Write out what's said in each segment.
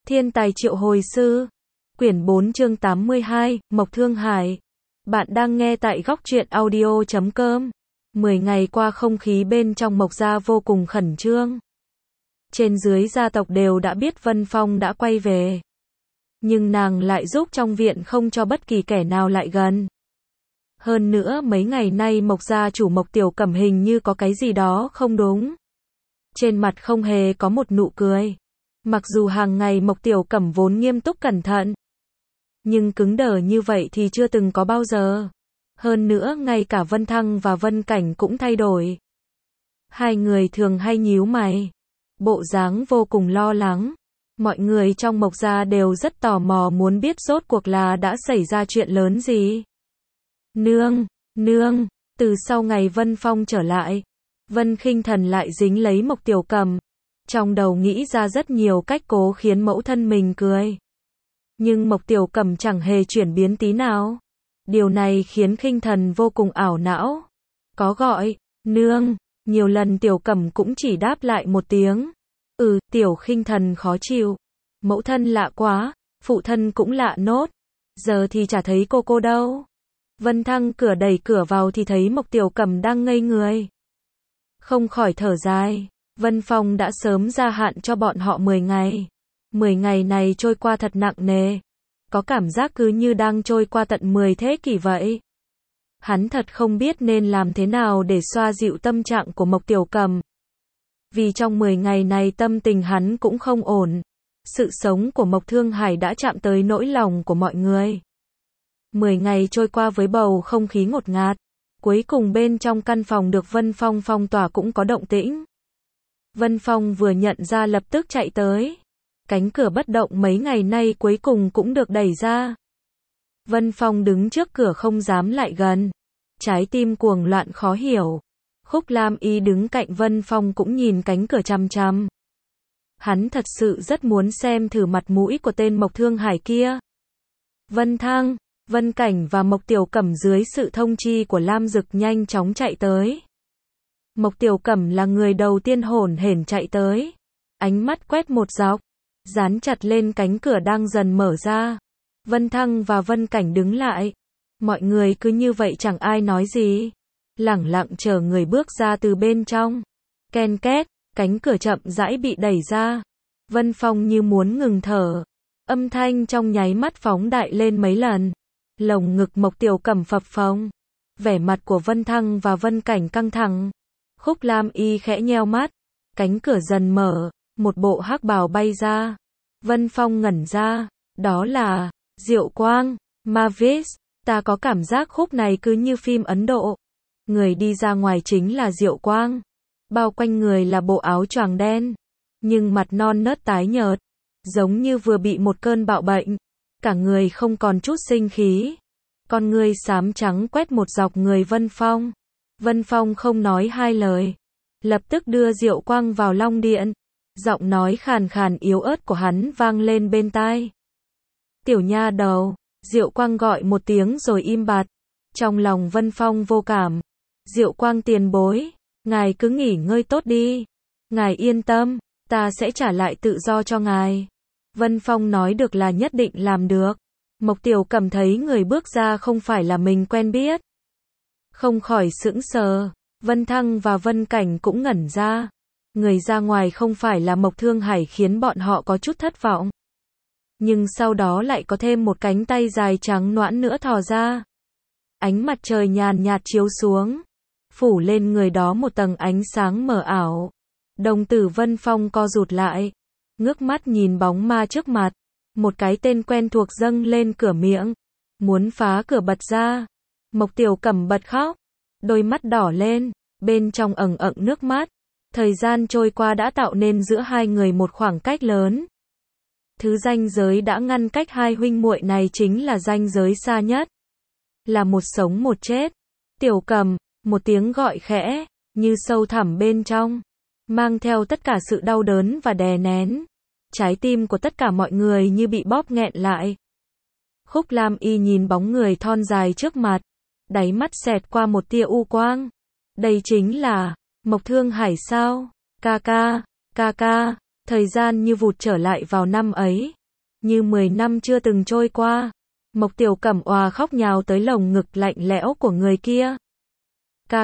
Thiên tài triệu hồi sư. Quyển 4 chương 82, Mộc Thương Hải. Bạn đang nghe tại góc truyện audio.com. 10 ngày qua không khí bên trong Mộc gia vô cùng khẩn trương. Trên dưới gia tộc đều đã biết Vân Phong đã quay về. Nhưng nàng lại giúp trong viện không cho bất kỳ kẻ nào lại gần. Hơn nữa mấy ngày nay Mộc gia chủ Mộc Tiểu Cẩm hình như có cái gì đó không đúng. Trên mặt không hề có một nụ cười. Mặc dù hàng ngày Mộc Tiểu Cẩm vốn nghiêm túc cẩn thận, nhưng cứng đờ như vậy thì chưa từng có bao giờ. Hơn nữa ngay cả Vân Thăng và Vân Cảnh cũng thay đổi. Hai người thường hay nhíu mày, bộ dáng vô cùng lo lắng. Mọi người trong Mộc gia đều rất tò mò muốn biết rốt cuộc là đã xảy ra chuyện lớn gì. Nương, từ sau ngày Vân Phong trở lại, Vân Khinh Thần lại dính lấy Mộc Tiểu Cẩm. Trong đầu nghĩ ra rất nhiều cách cố khiến mẫu thân mình cười. Nhưng Mộc Tiểu Cẩm chẳng hề chuyển biến tí nào. Điều này khiến Khinh Thần vô cùng ảo não. Có gọi, nương, nhiều lần Tiểu Cẩm cũng chỉ đáp lại một tiếng. Tiểu Khinh Thần khó chịu. Mẫu thân lạ quá, phụ thân cũng lạ nốt. Giờ thì chả thấy cô đâu. Vân Thăng đẩy cửa vào thì thấy Mộc Tiểu Cẩm đang ngây người. Không khỏi thở dài. Vân Phong đã sớm gia hạn cho bọn họ 10 ngày. 10 ngày này trôi qua thật nặng nề. Có cảm giác cứ như đang trôi qua tận 10 thế kỷ vậy. Hắn thật không biết nên làm thế nào để xoa dịu tâm trạng của Mộc Tiểu Cẩm. Vì trong 10 ngày này tâm tình hắn cũng không ổn. Sự sống của Mộc Thương Hải đã chạm tới nỗi lòng của mọi người. 10 ngày trôi qua với bầu không khí ngột ngạt. Cuối cùng bên trong căn phòng được Vân Phong phong tỏa cũng có động tĩnh. Vân Phong vừa nhận ra lập tức chạy tới. Cánh cửa bất động mấy ngày nay cuối cùng cũng được đẩy ra. Vân Phong đứng trước cửa không dám lại gần. Trái tim cuồng loạn khó hiểu. Khúc Lam Y đứng cạnh Vân Phong cũng nhìn cánh cửa chằm chằm. Hắn thật sự rất muốn xem thử mặt mũi của tên Mộc Thương Hải kia. Vân Thăng, Vân Cảnh và Mộc Tiểu Cẩm dưới sự thông chi của Lam Dực nhanh chóng chạy tới. Mộc Tiểu Cẩm là người đầu tiên hổn hển chạy tới. Ánh mắt quét một dọc, dán chặt lên cánh cửa đang dần mở ra. Vân Thăng và Vân Cảnh đứng lại. Mọi người cứ như vậy chẳng ai nói gì. Lẳng lặng chờ người bước ra từ bên trong. Ken két, cánh cửa chậm rãi bị đẩy ra. Vân Phong như muốn ngừng thở. Âm thanh trong nháy mắt phóng đại lên mấy lần. Lồng ngực Mộc Tiểu Cẩm phập phồng. Vẻ mặt của Vân Thăng và Vân Cảnh căng thẳng. Khúc Lam Y khẽ nheo mắt. Cánh cửa dần mở. Một bộ hắc bào bay ra. Vân Phong ngẩn ra. Đó là Diệu Quang, Mavis. Ta có cảm giác khúc này cứ như phim Ấn Độ. Người đi ra ngoài chính là Diệu Quang. Bao quanh người là bộ áo choàng đen. Nhưng mặt non nớt tái nhợt. Giống như vừa bị một cơn bạo bệnh. Cả người không còn chút sinh khí. Con ngươi xám trắng quét một dọc người Vân Phong. Vân Phong không nói hai lời. Lập tức đưa Diệu Quang vào Long Điện. Giọng nói khàn khàn yếu ớt của hắn vang lên bên tai. Tiểu nha đầu. Diệu Quang gọi một tiếng rồi im bặt. Trong lòng Vân Phong vô cảm. Diệu Quang tiền bối. Ngài cứ nghỉ ngơi tốt đi. Ngài yên tâm. Ta sẽ trả lại tự do cho ngài. Vân Phong nói được là nhất định làm được. Mộc Tiểu Cẩm thấy người bước ra không phải là mình quen biết. Không khỏi sững sờ. Vân Thăng và Vân Cảnh cũng ngẩn ra. Người ra ngoài không phải là Mộc Thương Hải khiến bọn họ có chút thất vọng. Nhưng sau đó lại có thêm một cánh tay dài trắng nõn nữa thò ra. Ánh mặt trời nhàn nhạt chiếu xuống. Phủ lên người đó một tầng ánh sáng mờ ảo. Đồng tử Vân Phong co rụt lại. Ngước mắt nhìn bóng ma trước mặt. Một cái tên quen thuộc dâng lên cửa miệng. Muốn phá cửa bật ra. Mộc Tiểu Cẩm bật khóc. Đôi mắt đỏ lên. Bên trong ẩn ẩn nước mắt. Thời gian trôi qua đã tạo nên giữa hai người một khoảng cách lớn. Thứ ranh giới đã ngăn cách hai huynh muội này chính là ranh giới xa nhất. Là một sống một chết. Tiểu Cẩm, một tiếng gọi khẽ, như sâu thẳm bên trong. Mang theo tất cả sự đau đớn và đè nén. Trái tim của tất cả mọi người như bị bóp nghẹn lại. Khúc Lam Y nhìn bóng người thon dài trước mặt. Đáy mắt xẹt qua một tia u quang. Đây chính là Mộc Thương Hải sao? Ca ca, thời gian như vụt trở lại vào năm ấy. như 10 năm chưa từng trôi qua. Mộc Tiểu Cẩm òa khóc nhào tới lồng ngực lạnh lẽo của người kia. Ca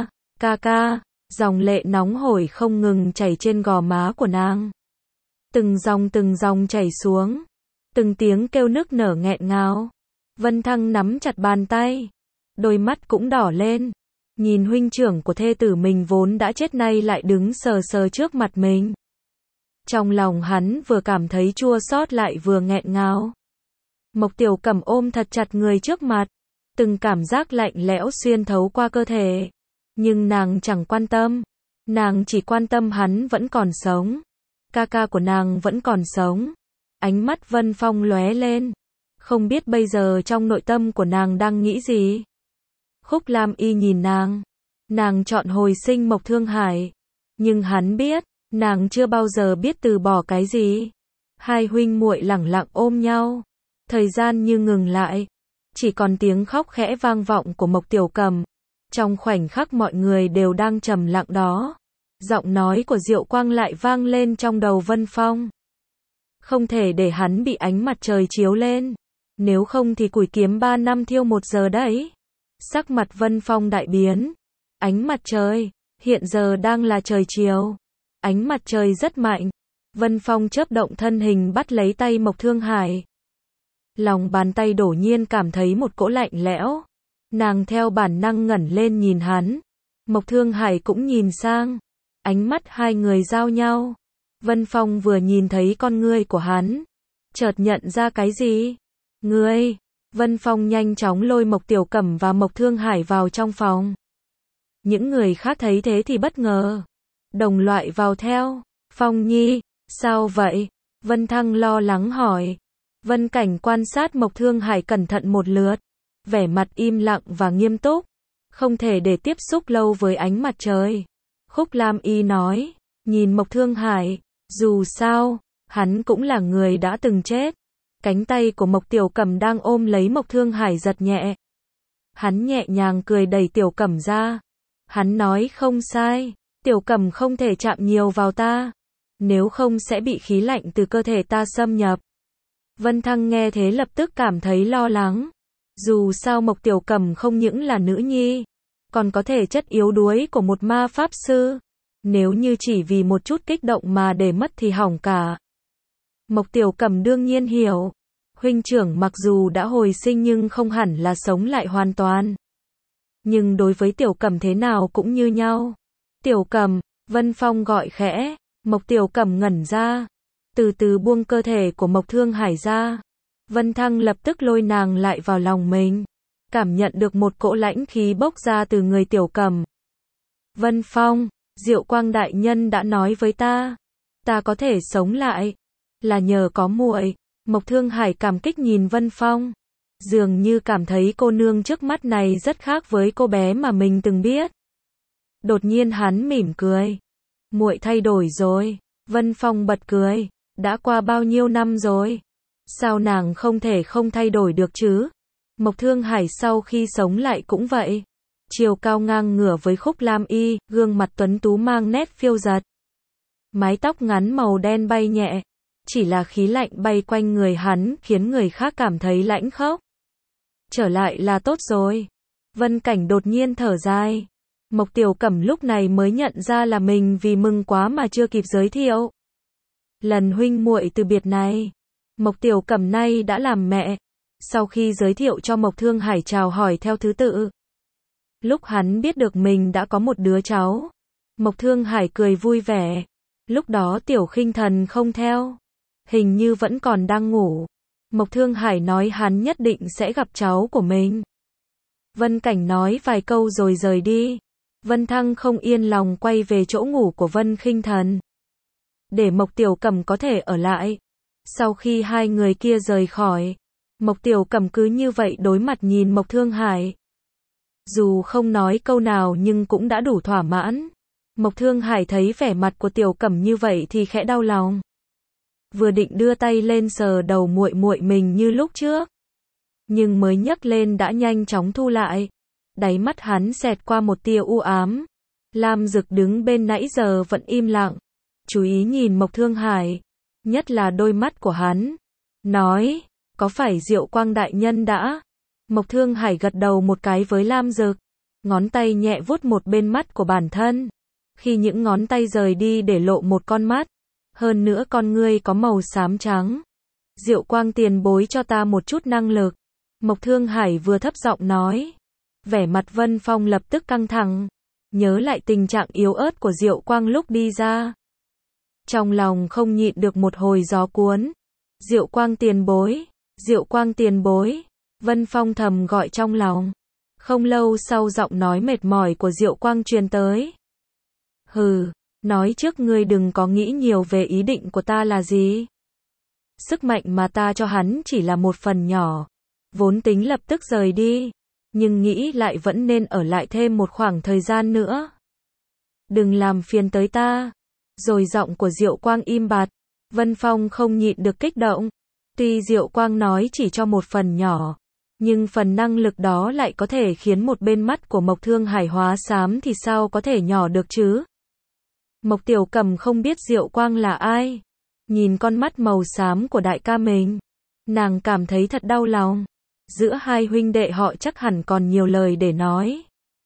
ca, dòng lệ nóng hổi không ngừng chảy trên gò má của nàng. Từng dòng chảy xuống, từng tiếng kêu nức nở nghẹn ngào. Vân Thăng nắm chặt bàn tay, đôi mắt cũng đỏ lên, nhìn huynh trưởng của thê tử mình vốn đã chết nay lại đứng sờ sờ trước mặt mình. Trong lòng hắn vừa cảm thấy chua xót lại vừa nghẹn ngào. Mộc Tiểu Cẩm ôm thật chặt người trước mặt, từng cảm giác lạnh lẽo xuyên thấu qua cơ thể. Nhưng nàng chẳng quan tâm, nàng chỉ quan tâm hắn vẫn còn sống. Ca ca của nàng vẫn còn sống. Ánh mắt Vân Phong lóe lên, không biết bây giờ trong nội tâm của nàng đang nghĩ gì. Khúc Lam Y nhìn nàng chọn hồi sinh Mộc Thương Hải. Nhưng hắn biết, nàng chưa bao giờ biết từ bỏ cái gì. Hai huynh muội lẳng lặng ôm nhau. Thời gian như ngừng lại, chỉ còn tiếng khóc khẽ vang vọng của Mộc Tiểu Cẩm. Trong khoảnh khắc mọi người đều đang trầm lặng đó, giọng nói của Diệu Quang lại vang lên trong đầu Vân Phong. Không thể để hắn bị ánh mặt trời chiếu lên, nếu không thì củi kiếm 3 năm thiêu 1 giờ đấy. Sắc mặt Vân Phong đại biến. Ánh mặt trời, hiện giờ đang là trời chiều. Ánh mặt trời rất mạnh. Vân Phong chớp động thân hình bắt lấy tay Mộc Thương Hải. Lòng bàn tay đột nhiên cảm thấy một cỗ lạnh lẽo. Nàng theo bản năng ngẩng lên nhìn hắn. Mộc Thương Hải cũng nhìn sang. Ánh mắt hai người giao nhau. Vân Phong vừa nhìn thấy con ngươi của hắn, chợt nhận ra cái gì. Ngươi. Vân Phong nhanh chóng lôi Mộc Tiểu Cẩm và Mộc Thương Hải vào trong phòng. Những người khác thấy thế thì bất ngờ. Đồng loại vào theo. Phong nhi, sao vậy? Vân Thăng lo lắng hỏi. Vân Cảnh quan sát Mộc Thương Hải cẩn thận một lượt. Vẻ mặt im lặng và nghiêm túc. Không thể để tiếp xúc lâu với ánh mặt trời. Khúc Lam Y nói. Nhìn Mộc Thương Hải. Dù sao, hắn cũng là người đã từng chết. Cánh tay của Mộc Tiểu Cẩm đang ôm lấy Mộc Thương Hải giật nhẹ. Hắn nhẹ nhàng cười đẩy Tiểu Cẩm ra. Hắn nói không sai. Tiểu Cẩm không thể chạm nhiều vào ta. Nếu không sẽ bị khí lạnh từ cơ thể ta xâm nhập. Vân Thăng nghe thế lập tức cảm thấy lo lắng. Dù sao Mộc Tiểu Cẩm không những là nữ nhi, còn có thể chất yếu đuối của một ma pháp sư. Nếu như chỉ vì một chút kích động mà để mất thì hỏng cả. Mộc Tiểu Cẩm đương nhiên hiểu. Huynh trưởng mặc dù đã hồi sinh nhưng không hẳn là sống lại hoàn toàn. Nhưng đối với Tiểu Cẩm thế nào cũng như nhau. Tiểu Cẩm, Vân Phong gọi khẽ. Mộc Tiểu Cẩm ngẩn ra, từ từ buông cơ thể của Mộc Thương Hải ra. Vân Thăng lập tức lôi nàng lại vào lòng mình. Cảm nhận được một cỗ lãnh khí bốc ra từ người Tiểu Cẩm. Vân Phong, Diệu Quang đại nhân đã nói với ta có thể sống lại là nhờ có muội. Mộc Thương Hải cảm kích nhìn Vân Phong, dường như cảm thấy cô nương trước mắt này rất khác với cô bé mà mình từng biết. Đột nhiên hắn mỉm cười. Muội thay đổi rồi. Vân Phong bật cười. Đã qua bao nhiêu năm rồi? Sao nàng không thể không thay đổi được chứ? Mộc Thương Hải sau khi sống lại cũng vậy. Chiều cao ngang ngửa với Khúc Lam Y, gương mặt tuấn tú mang nét phiêu dật. Mái tóc ngắn màu đen bay nhẹ. Chỉ là khí lạnh bay quanh người hắn khiến người khác cảm thấy lãnh khốc. Trở lại là tốt rồi. Vân Cảnh đột nhiên thở dài. Mộc Tiểu Cẩm lúc này mới nhận ra là mình vì mừng quá mà chưa kịp giới thiệu. Lần huynh muội từ biệt này, Mộc Tiểu Cẩm nay đã làm mẹ. Sau khi giới thiệu cho Mộc Thương Hải chào hỏi theo thứ tự. Lúc hắn biết được mình đã có một đứa cháu, Mộc Thương Hải cười vui vẻ. Lúc đó Tiểu Khinh Thần không theo, hình như vẫn còn đang ngủ. Mộc Thương Hải nói hắn nhất định sẽ gặp cháu của mình. Vân Cảnh nói vài câu rồi rời đi. Vân Thăng không yên lòng quay về chỗ ngủ của Vân Khinh Thần, để Mộc Tiểu Cẩm có thể ở lại. Sau khi hai người kia rời khỏi, Mộc Tiểu Cẩm cứ như vậy đối mặt nhìn Mộc Thương Hải. Dù không nói câu nào nhưng cũng đã đủ thỏa mãn. Mộc Thương Hải thấy vẻ mặt của Tiểu Cẩm như vậy thì khẽ đau lòng. Vừa định đưa tay lên sờ đầu muội muội mình như lúc trước, nhưng mới nhấc lên đã nhanh chóng thu lại. Đáy mắt hắn xẹt qua một tia u ám. Lam Dực đứng bên nãy giờ vẫn im lặng, chú ý nhìn Mộc Thương Hải, nhất là đôi mắt của hắn. nói, có phải Diệu Quang đại nhân đã? Mộc Thương Hải gật đầu một cái với Lam Dực, ngón tay nhẹ vuốt một bên mắt của bản thân. Khi những ngón tay rời đi để lộ một con mắt, hơn nữa con ngươi có màu xám trắng. Diệu Quang tiền bối cho ta một chút năng lực. Mộc Thương Hải vừa thấp giọng nói. Vẻ mặt Vân Phong lập tức căng thẳng, nhớ lại tình trạng yếu ớt của Diệu Quang lúc đi ra. Trong lòng không nhịn được một hồi gió cuốn. Diệu Quang tiền bối, Diệu Quang tiền bối, Vân Phong thầm gọi trong lòng. Không lâu sau giọng nói mệt mỏi của Diệu Quang truyền tới. Hừ, nói trước ngươi đừng có nghĩ nhiều về ý định của ta là gì. Sức mạnh mà ta cho hắn chỉ là một phần nhỏ, vốn tính lập tức rời đi, nhưng nghĩ lại vẫn nên ở lại thêm một khoảng thời gian nữa. Đừng làm phiền tới ta. Rồi giọng của Diệu Quang im bặt, Vân Phong không nhịn được kích động. Tuy Diệu Quang nói chỉ cho một phần nhỏ, nhưng phần năng lực đó lại có thể khiến một bên mắt của Mộc Thương Hải hóa xám thì sao có thể nhỏ được chứ? Mộc Tiểu Cầm không biết Diệu Quang là ai. Nhìn con mắt màu xám của đại ca mình, nàng cảm thấy thật đau lòng. Giữa hai huynh đệ họ chắc hẳn còn nhiều lời để nói.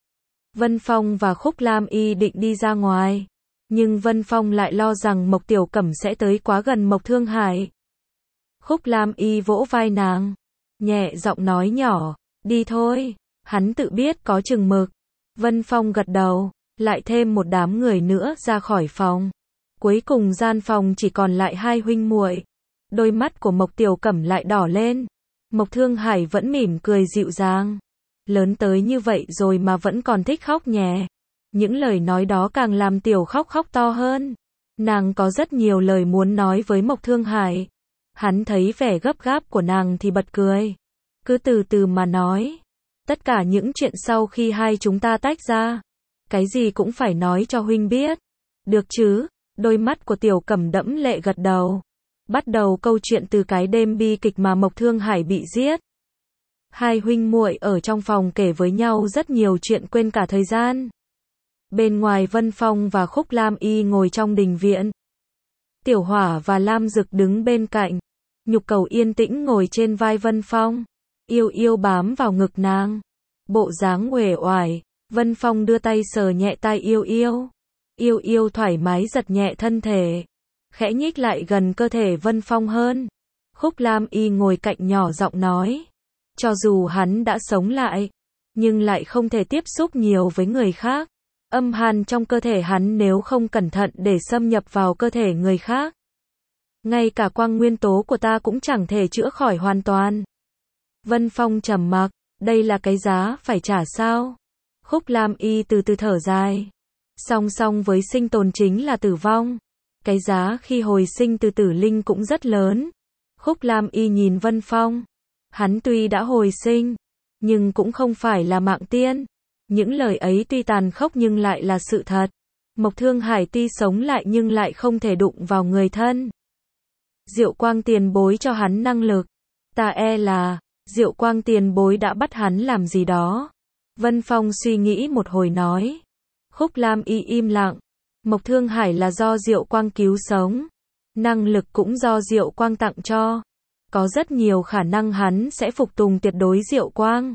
Vân Phong và Khúc Lam Y định đi ra ngoài, nhưng Vân Phong lại lo rằng Mộc Tiểu Cẩm sẽ tới quá gần Mộc Thương Hải. Khúc Lam Y vỗ vai nàng, nhẹ giọng nói nhỏ, đi thôi, hắn tự biết có chừng mực. Vân Phong gật đầu, lại thêm một đám người nữa ra khỏi phòng. Cuối cùng gian phòng chỉ còn lại hai huynh muội. Đôi mắt của Mộc Tiểu Cẩm lại đỏ lên. Mộc Thương Hải vẫn mỉm cười dịu dàng. Lớn tới như vậy rồi mà vẫn còn thích khóc nhè. Những lời nói đó càng làm Tiểu khóc to hơn. Nàng có rất nhiều lời muốn nói với Mộc Thương Hải. Hắn thấy vẻ gấp gáp của nàng thì bật cười. Cứ từ từ mà nói. Tất cả những chuyện sau khi hai chúng ta tách ra, cái gì cũng phải nói cho huynh biết. Được chứ? Đôi mắt của Tiểu Cẩm đẫm lệ gật đầu. Bắt đầu câu chuyện từ cái đêm bi kịch mà Mộc Thương Hải bị giết. Hai huynh muội ở trong phòng kể với nhau rất nhiều chuyện quên cả thời gian. Bên ngoài Vân Phong và Khúc Lam Y ngồi trong đình viện. Tiểu Hỏa và Lam Dực đứng bên cạnh. Nhục Cầu yên tĩnh ngồi trên vai Vân Phong. Yêu yêu bám vào ngực nàng. Bộ dáng uể oải. Vân Phong đưa tay sờ nhẹ tai yêu yêu. Yêu yêu thoải mái giật nhẹ thân thể, khẽ nhích lại gần cơ thể Vân Phong hơn. Khúc Lam Y ngồi cạnh nhỏ giọng nói. Cho dù hắn đã sống lại, nhưng lại không thể tiếp xúc nhiều với người khác. Âm hàn trong cơ thể hắn nếu không cẩn thận để xâm nhập vào cơ thể người khác. Ngay cả quang nguyên tố của ta cũng chẳng thể chữa khỏi hoàn toàn. Vân Phong trầm mặc, đây là cái giá phải trả sao? Khúc Lam Y từ từ thở dài. Song song với sinh tồn chính là tử vong. Cái giá khi hồi sinh từ tử linh cũng rất lớn. Khúc Lam Y nhìn Vân Phong. Hắn tuy đã hồi sinh, nhưng cũng không phải là mạng tiên. Những lời ấy tuy tàn khốc nhưng lại là sự thật. Mộc Thương Hải tuy sống lại nhưng lại không thể đụng vào người thân. Diệu Quang tiền bối cho hắn năng lực. Ta e là Diệu Quang tiền bối đã bắt hắn làm gì đó. Vân Phong suy nghĩ một hồi nói. Khúc Lam Y im lặng. Mộc Thương Hải là do Diệu Quang cứu sống. Năng lực cũng do Diệu Quang tặng cho. Có rất nhiều khả năng hắn sẽ phục tùng tuyệt đối Diệu Quang.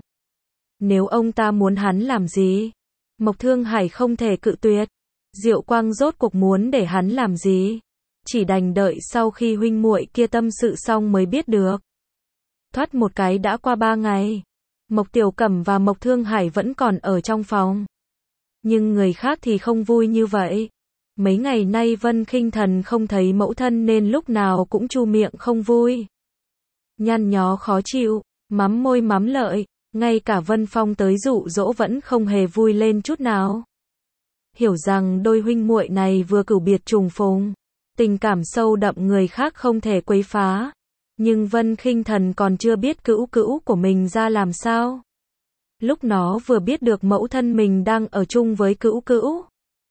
Nếu ông ta muốn hắn làm gì, Mộc Thương Hải không thể cự tuyệt. Diệu Quang rốt cuộc muốn để hắn làm gì, chỉ đành đợi sau khi huynh muội kia tâm sự xong mới biết được. Thoát một cái đã qua 3 ngày. Mộc Tiểu Cẩm và Mộc Thương Hải vẫn còn ở trong phòng. Nhưng người khác thì không vui như vậy. Mấy ngày nay Vân Khinh Thần không thấy mẫu thân nên lúc nào cũng chu miệng không vui. Nhăn nhó khó chịu, mắm môi mắm lợi, ngay cả Vân Phong tới dụ dỗ vẫn không hề vui lên chút nào. Hiểu rằng đôi huynh muội này vừa cửu biệt trùng phùng, tình cảm sâu đậm người khác không thể quấy phá. Nhưng Vân Khinh Thần còn chưa biết cữu cữu của mình ra làm sao. Lúc nó vừa biết được mẫu thân mình đang ở chung với cữu cữu,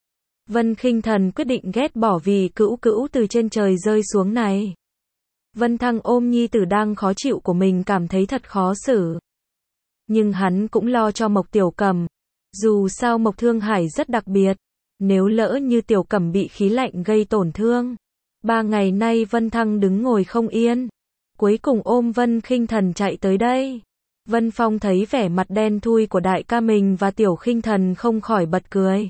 Vân Khinh Thần quyết định ghét bỏ vì cữu cữu từ trên trời rơi xuống này. Vân Thăng ôm nhi tử đang khó chịu của mình cảm thấy thật khó xử. Nhưng hắn cũng lo cho Mộc Tiểu Cẩm. Dù sao Mộc Thương Hải rất đặc biệt. Nếu lỡ như Tiểu Cẩm bị khí lạnh gây tổn thương. 3 ngày nay Vân Thăng đứng ngồi không yên. cuối cùng ôm Vân Khinh Thần chạy tới đây. Vân Phong thấy vẻ mặt đen thui của đại ca mình và Tiểu Khinh Thần không khỏi bật cười.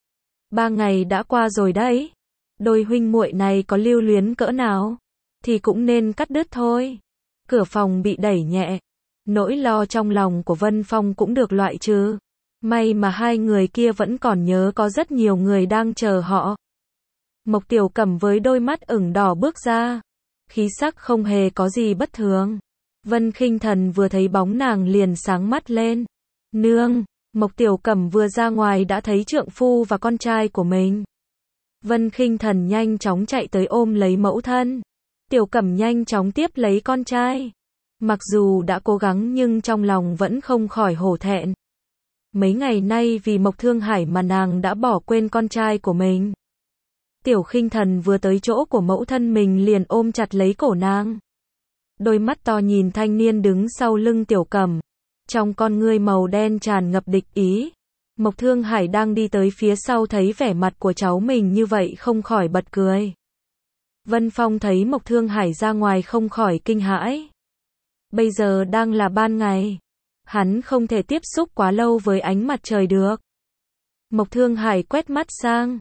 3 ngày đã qua rồi đấy. Đôi huynh muội này có lưu luyến cỡ nào, thì cũng nên cắt đứt thôi. Cửa phòng bị đẩy nhẹ. Nỗi lo trong lòng của Vân Phong cũng được loại trừ. May mà hai người kia vẫn còn nhớ có rất nhiều người đang chờ họ. Mộc Tiểu Cẩm với đôi mắt ửng đỏ bước ra. Khí sắc không hề có gì bất thường. Vân Khinh Thần vừa thấy bóng nàng liền sáng mắt lên. Nương, Mộc Tiểu Cẩm vừa ra ngoài đã thấy trượng phu và con trai của mình. Vân Khinh Thần nhanh chóng chạy tới ôm lấy mẫu thân. Tiểu Cẩm nhanh chóng tiếp lấy con trai. Mặc dù đã cố gắng nhưng trong lòng vẫn không khỏi hổ thẹn. Mấy ngày nay vì Mộc Thương Hải mà nàng đã bỏ quên con trai của mình. Tiểu Khinh Thần vừa tới chỗ của mẫu thân mình liền ôm chặt lấy cổ nàng. Đôi mắt to nhìn thanh niên đứng sau lưng Tiểu Cẩm. Trong con ngươi màu đen tràn ngập địch ý. Mộc Thương Hải đang đi tới phía sau thấy vẻ mặt của cháu mình như vậy không khỏi bật cười. Vân Phong thấy Mộc Thương Hải ra ngoài không khỏi kinh hãi. Bây giờ đang là ban ngày. Hắn không thể tiếp xúc quá lâu với ánh mặt trời được. Mộc Thương Hải quét mắt sang.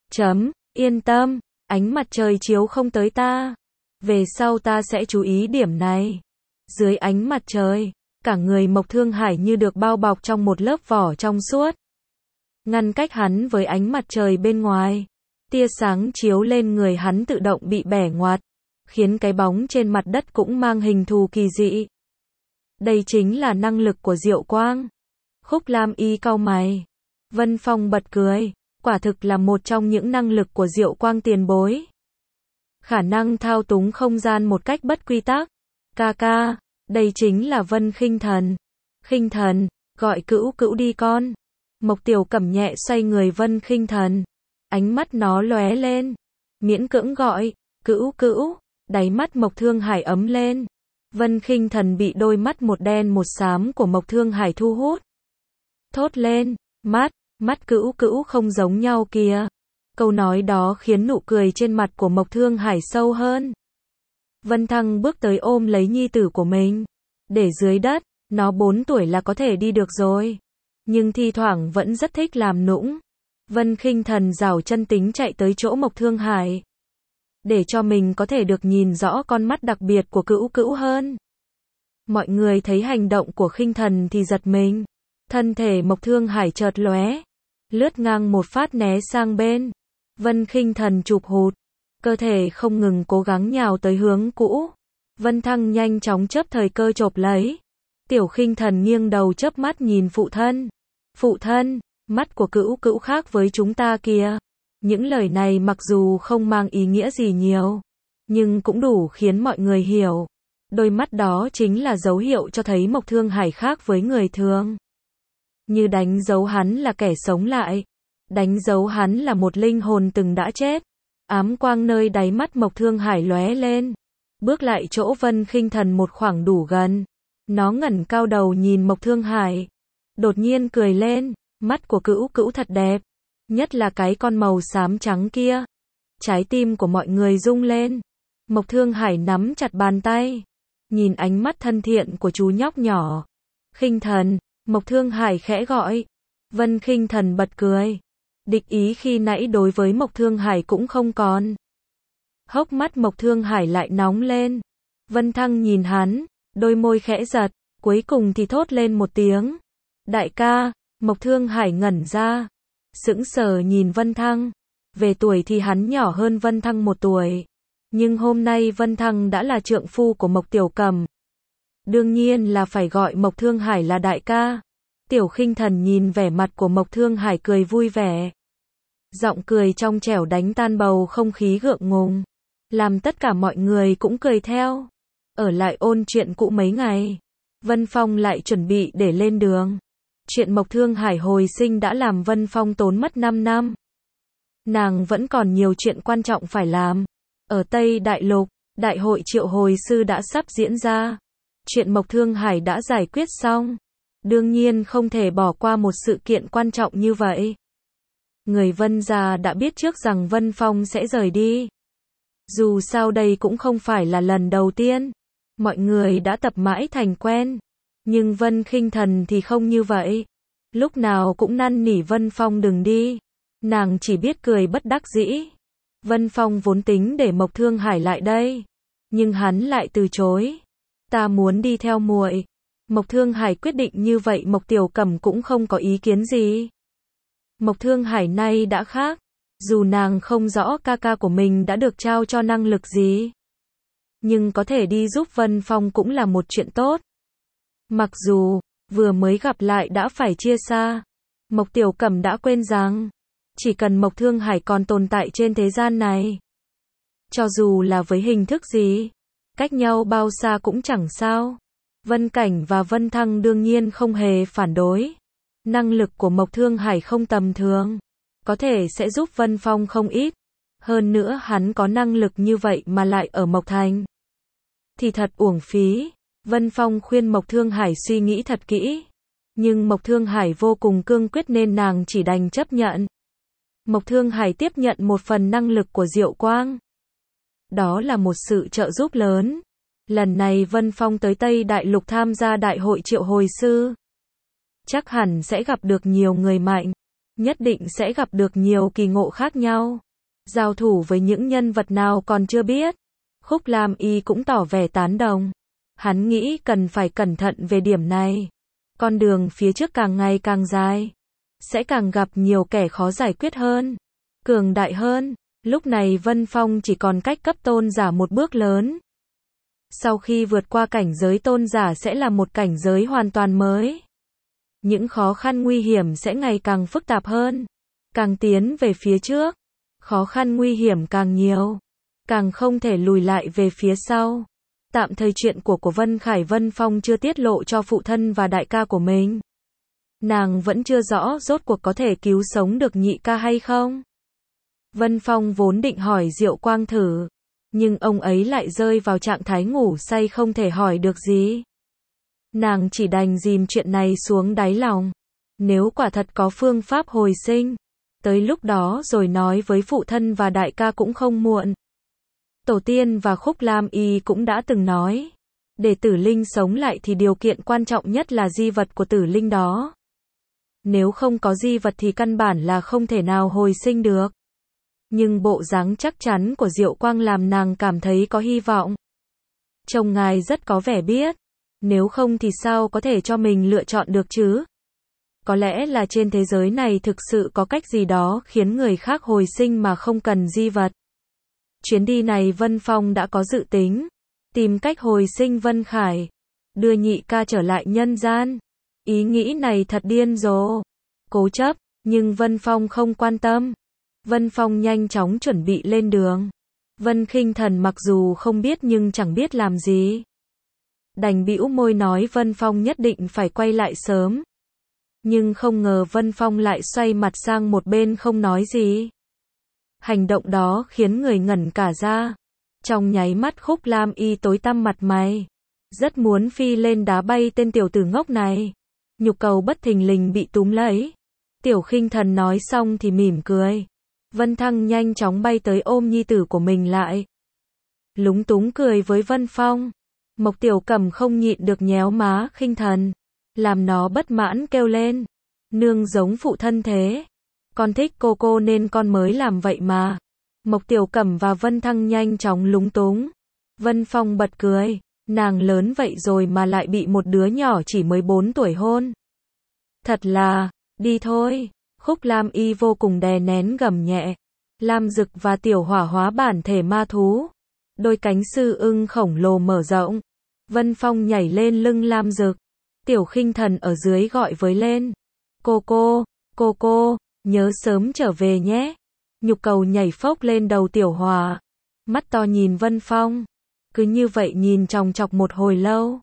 Yên tâm, ánh mặt trời chiếu không tới ta. Về sau ta sẽ chú ý điểm này. Dưới ánh mặt trời, cả người Mộc Thương Hải như được bao bọc trong một lớp vỏ trong suốt. Ngăn cách hắn với ánh mặt trời bên ngoài. Tia sáng chiếu lên người hắn tự động bị bẻ ngoặt, khiến cái bóng trên mặt đất cũng mang hình thù kỳ dị. Đây chính là năng lực của Diệu Quang. Khúc Lam Y cau mày. Vân Phong bật cười. Quả thực là một trong những năng lực của Diệu Quang tiền bối. Khả năng thao túng không gian một cách bất quy tắc. Ca, đây chính là Vân Khinh Thần. Khinh Thần, gọi Cữu Cữu đi con. Mộc Tiểu Cẩm nhẹ xoay người Vân Khinh Thần. Ánh mắt nó lóe lên. Miễn cưỡng gọi, Cữu Cữu. Đáy mắt Mộc Thương Hải ấm lên. Vân Khinh Thần bị đôi mắt một đen một xám của Mộc Thương Hải thu hút. Thốt lên, mắt Cữu Cữu không giống nhau kìa. Câu nói đó khiến nụ cười trên mặt của Mộc Thương Hải sâu hơn. Vân Thăng bước tới ôm lấy nhi tử của mình. Để dưới đất, nó 4 tuổi là có thể đi được rồi. Nhưng thi thoảng vẫn rất thích làm nũng. Vân Khinh Thần giảo chân tính chạy tới chỗ Mộc Thương Hải. Để cho mình có thể được nhìn rõ con mắt đặc biệt của Cữu Cữu hơn. Mọi người thấy hành động của Khinh Thần thì giật mình. Thân thể Mộc Thương Hải chợt lóe. Lướt ngang một phát né sang bên. Vân Khinh Thần chụp hụt. Cơ thể không ngừng cố gắng nhào tới hướng cũ. Vân Thăng nhanh chóng chớp thời cơ chộp lấy. Tiểu Khinh Thần nghiêng đầu chớp mắt nhìn phụ thân. Phụ thân, mắt của Cữu Cữu khác với chúng ta kìa. Những lời này mặc dù không mang ý nghĩa gì nhiều, nhưng cũng đủ khiến mọi người hiểu. Đôi mắt đó chính là dấu hiệu cho thấy Mộc Thương Hải khác với người thường. Như đánh dấu hắn là kẻ sống lại. Đánh dấu hắn là một linh hồn từng đã chết. Ám quang nơi đáy mắt Mộc Thương Hải lóe lên. Bước lại chỗ Vân Khinh Thần một khoảng đủ gần. Nó ngẩng cao đầu nhìn Mộc Thương Hải. Đột nhiên cười lên. Mắt của Cữu Cữu thật đẹp. Nhất là cái con màu xám trắng kia. Trái tim của mọi người rung lên. Mộc Thương Hải nắm chặt bàn tay. Nhìn ánh mắt thân thiện của chú nhóc nhỏ. Khinh Thần, Mộc Thương Hải khẽ gọi. Vân Khinh Thần bật cười. Địch ý khi nãy đối với Mộc Thương Hải cũng không còn. Hốc mắt Mộc Thương Hải lại nóng lên. Vân Thăng nhìn hắn, đôi môi khẽ giật, cuối cùng thì thốt lên một tiếng. Đại ca, Mộc Thương Hải ngẩn ra. Sững sờ nhìn Vân Thăng. Về tuổi thì hắn nhỏ hơn Vân Thăng 1 tuổi. Nhưng hôm nay Vân Thăng đã là trượng phu của Mộc Tiểu Cẩm. Đương nhiên là phải gọi Mộc Thương Hải là đại ca. Tiểu Khinh Thần nhìn vẻ mặt của Mộc Thương Hải cười vui vẻ. Giọng cười trong trẻo đánh tan bầu không khí gượng ngùng. Làm tất cả mọi người cũng cười theo. Ở lại ôn chuyện cũ mấy ngày. Vân Phong lại chuẩn bị để lên đường. Chuyện Mộc Thương Hải hồi sinh đã làm Vân Phong tốn mất 5 năm. Nàng vẫn còn nhiều chuyện quan trọng phải làm. Ở Tây Đại Lục, Đại hội triệu hồi sư đã sắp diễn ra. Chuyện Mộc Thương Hải đã giải quyết xong. Đương nhiên không thể bỏ qua một sự kiện quan trọng như vậy. Người Vân gia đã biết trước rằng Vân Phong sẽ rời đi. Dù sao đây cũng không phải là lần đầu tiên. Mọi người đã tập mãi thành quen. Nhưng Vân Khinh Thần thì không như vậy. Lúc nào cũng năn nỉ Vân Phong đừng đi. Nàng chỉ biết cười bất đắc dĩ. Vân Phong vốn tính để Mộc Thương Hải lại đây. Nhưng hắn lại từ chối. Ta muốn đi theo muội. Mộc Thương Hải quyết định như vậy Mộc Tiểu Cẩm cũng không có ý kiến gì. Mộc Thương Hải nay đã khác. Dù nàng không rõ ca ca của mình đã được trao cho năng lực gì. Nhưng có thể đi giúp Vân Phong cũng là một chuyện tốt. Mặc dù, vừa mới gặp lại đã phải chia xa. Mộc Tiểu Cẩm đã quên rằng, chỉ cần Mộc Thương Hải còn tồn tại trên thế gian này. Cho dù là với hình thức gì, cách nhau bao xa cũng chẳng sao. Vân Cảnh và Vân Thăng đương nhiên không hề phản đối. Năng lực của Mộc Thương Hải không tầm thường. Có thể sẽ giúp Vân Phong không ít. Hơn nữa hắn có năng lực như vậy mà lại ở Mộc Thành. Thì thật uổng phí. Vân Phong khuyên Mộc Thương Hải suy nghĩ thật kỹ. Nhưng Mộc Thương Hải vô cùng cương quyết nên nàng chỉ đành chấp nhận. Mộc Thương Hải tiếp nhận một phần năng lực của Diệu Quang. Đó là một sự trợ giúp lớn. Lần này Vân Phong tới Tây Đại Lục tham gia đại hội triệu hồi sư. Chắc hẳn sẽ gặp được nhiều người mạnh. Nhất định sẽ gặp được nhiều kỳ ngộ khác nhau. Giao thủ với những nhân vật nào còn chưa biết. Khúc Lam Y cũng tỏ vẻ tán đồng. Hắn nghĩ cần phải cẩn thận về điểm này. Con đường phía trước càng ngày càng dài. Sẽ càng gặp nhiều kẻ khó giải quyết hơn. Cường đại hơn. Lúc này Vân Phong chỉ còn cách cấp tôn giả một bước lớn. Sau khi vượt qua cảnh giới tôn giả sẽ là một cảnh giới hoàn toàn mới. Những khó khăn nguy hiểm sẽ ngày càng phức tạp hơn. Càng tiến về phía trước, khó khăn nguy hiểm càng nhiều. Càng không thể lùi lại về phía sau. Tạm thời chuyện của Vân Khải Vân Phong chưa tiết lộ cho phụ thân và đại ca của mình. Nàng vẫn chưa rõ rốt cuộc có thể cứu sống được nhị ca hay không. Vân Phong vốn định hỏi Diệu Quang thử. Nhưng ông ấy lại rơi vào trạng thái ngủ say không thể hỏi được gì. Nàng chỉ đành dìm chuyện này xuống đáy lòng. Nếu quả thật có phương pháp hồi sinh, tới lúc đó rồi nói với phụ thân và đại ca cũng không muộn. Tổ tiên và Khúc Lam Y cũng đã từng nói. Để tử linh sống lại thì điều kiện quan trọng nhất là di vật của tử linh đó. Nếu không có di vật thì căn bản là không thể nào hồi sinh được. Nhưng bộ dáng chắc chắn của Diệu Quang làm nàng cảm thấy có hy vọng. Chồng ngài rất có vẻ biết. Nếu không thì sao có thể cho mình lựa chọn được chứ? Có lẽ là trên thế giới này thực sự có cách gì đó khiến người khác hồi sinh mà không cần di vật. Chuyến đi này Vân Phong đã có dự tính. Tìm cách hồi sinh Vân Khải. Đưa nhị ca trở lại nhân gian. Ý nghĩ này thật điên rồ. Cố chấp, nhưng Vân Phong không quan tâm. Vân Phong nhanh chóng chuẩn bị lên đường. Vân Khinh Thần mặc dù không biết nhưng chẳng biết làm gì. Đành bĩu môi nói Vân Phong nhất định phải quay lại sớm. Nhưng không ngờ Vân Phong lại xoay mặt sang một bên không nói gì. Hành động đó khiến người ngẩn cả ra. Trong nháy mắt Khúc Lam Y tối tăm mặt mày. Rất muốn phi lên đá bay tên tiểu tử ngốc này. Nhục cầu bất thình lình bị túm lấy. Tiểu Khinh Thần nói xong thì mỉm cười. Vân Thăng nhanh chóng bay tới ôm nhi tử của mình lại. Lúng túng cười với Vân Phong. Mộc Tiểu Cẩm không nhịn được nhéo má Khinh Thần. Làm nó bất mãn kêu lên. Nương giống phụ thân thế. Con thích cô nên con mới làm vậy mà. Mộc Tiểu Cẩm và Vân Thăng nhanh chóng lúng túng. Vân Phong bật cười. Nàng lớn vậy rồi mà lại bị một đứa nhỏ chỉ mới 4 tuổi hôn. Thật là, đi thôi. Khúc Lam Y vô cùng đè nén gầm nhẹ. Lam Dực và Tiểu Hỏa hóa bản thể ma thú. Đôi cánh sư ưng khổng lồ mở rộng. Vân Phong nhảy lên lưng Lam Dực. Tiểu Khinh Thần ở dưới gọi với lên. Cô, nhớ sớm trở về nhé. Nhục cầu nhảy phốc lên đầu Tiểu Hỏa. Mắt to nhìn Vân Phong. Cứ như vậy nhìn chòng chọc một hồi lâu.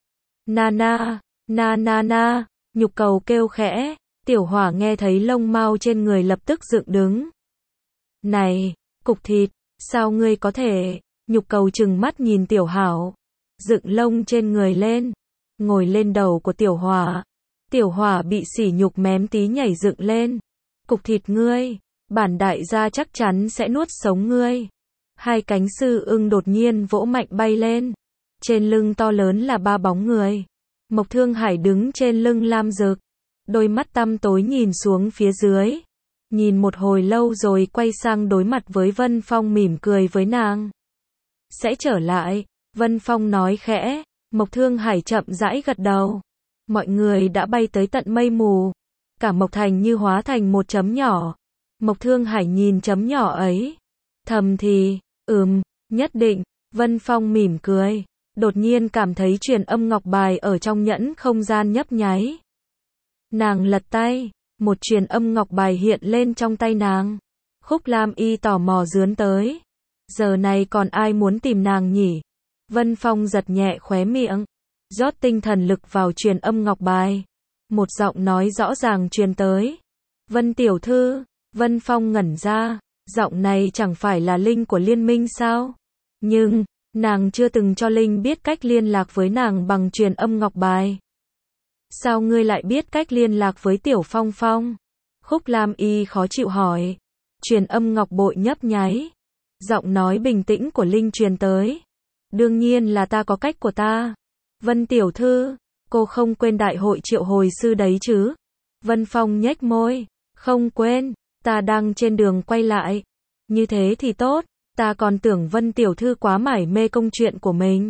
Na, nhục cầu kêu khẽ. Tiểu Hỏa nghe thấy lông mao trên người lập tức dựng đứng. Này, cục thịt, sao ngươi có thể? Nhục cầu trừng mắt nhìn Tiểu Hảo. Dựng lông trên người lên. Ngồi lên đầu của Tiểu Hỏa. Tiểu Hỏa bị sỉ nhục mém tí nhảy dựng lên. Cục thịt ngươi, bản đại gia chắc chắn sẽ nuốt sống ngươi. Hai cánh sư ưng đột nhiên vỗ mạnh bay lên. Trên lưng to lớn là 3 bóng người. Mộc Thương Hải đứng trên lưng Lam Dực, đôi mắt tăm tối nhìn xuống phía dưới. Nhìn một hồi lâu rồi quay sang đối mặt với Vân Phong mỉm cười với nàng. Sẽ trở lại, Vân Phong nói khẽ. Mộc Thương Hải chậm rãi gật đầu. Mọi người đã bay tới tận mây mù. Cả Mộc Thành như hóa thành một chấm nhỏ. Mộc Thương Hải nhìn chấm nhỏ ấy. Thầm thì, nhất định. Vân Phong mỉm cười. Đột nhiên cảm thấy truyền âm ngọc bài ở trong nhẫn không gian nhấp nháy. Nàng lật tay. Một truyền âm ngọc bài hiện lên trong tay nàng. Khúc Lam Y tò mò dướn tới. Giờ này còn ai muốn tìm nàng nhỉ? Vân Phong giật nhẹ khóe miệng. Rót tinh thần lực vào truyền âm ngọc bài. Một giọng nói rõ ràng truyền tới. Vân tiểu thư. Vân Phong ngẩn ra. Giọng này chẳng phải là Linh của liên minh sao? Nhưng, nàng chưa từng cho Linh biết cách liên lạc với nàng bằng truyền âm ngọc bài. Sao ngươi lại biết cách liên lạc với Tiểu Phong Phong? Khúc Lam Y khó chịu hỏi. Truyền âm ngọc bội nhấp nháy. Giọng nói bình tĩnh của Linh truyền tới. Đương nhiên là ta có cách của ta. Vân tiểu thư, cô không quên đại hội triệu hồi sư đấy chứ? Vân Phong nhếch môi. Không quên, ta đang trên đường quay lại. Như thế thì tốt, ta còn tưởng Vân tiểu thư quá mải mê công chuyện của mình.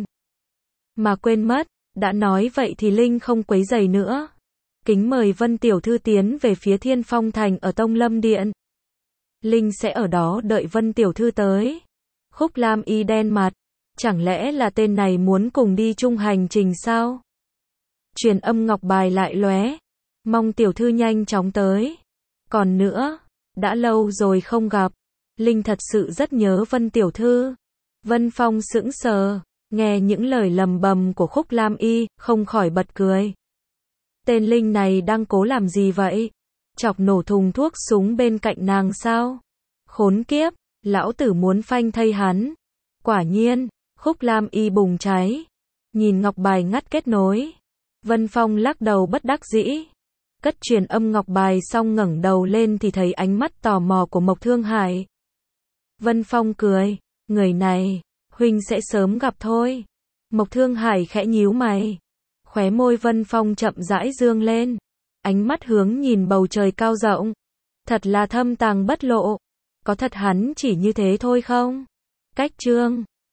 Mà quên mất, đã nói vậy thì Linh không quấy rầy nữa. Kính mời Vân tiểu thư tiến về phía Thiên Phong Thành ở Tông Lâm Điện. Linh sẽ ở đó đợi Vân tiểu thư tới. Khúc Lam Y đen mặt. Chẳng lẽ là tên này muốn cùng đi chung hành trình sao? Truyền âm ngọc bài lại lóe. Mong tiểu thư nhanh chóng tới. Còn nữa, đã lâu rồi không gặp. Linh thật sự rất nhớ Vân tiểu thư. Vân Phong sững sờ, nghe những lời lầm bầm của Khúc Lam Y, không khỏi bật cười. Tên Linh này đang cố làm gì vậy? Chọc nổ thùng thuốc súng bên cạnh nàng sao? Khốn kiếp, lão tử muốn phanh thây hắn. Quả nhiên, Khúc Lam Y bùng cháy. Nhìn ngọc bài ngắt kết nối. Vân Phong lắc đầu bất đắc dĩ. Cất truyền âm ngọc bài xong ngẩng đầu lên thì thấy ánh mắt tò mò của Mộc Thương Hải. Vân Phong cười. Người này, huynh sẽ sớm gặp thôi. Mộc Thương Hải khẽ nhíu mày. Khóe môi Vân Phong chậm rãi dương lên. Ánh mắt hướng nhìn bầu trời cao rộng. Thật là thâm tàng bất lộ. Có thật hắn chỉ như thế thôi không? Cách chương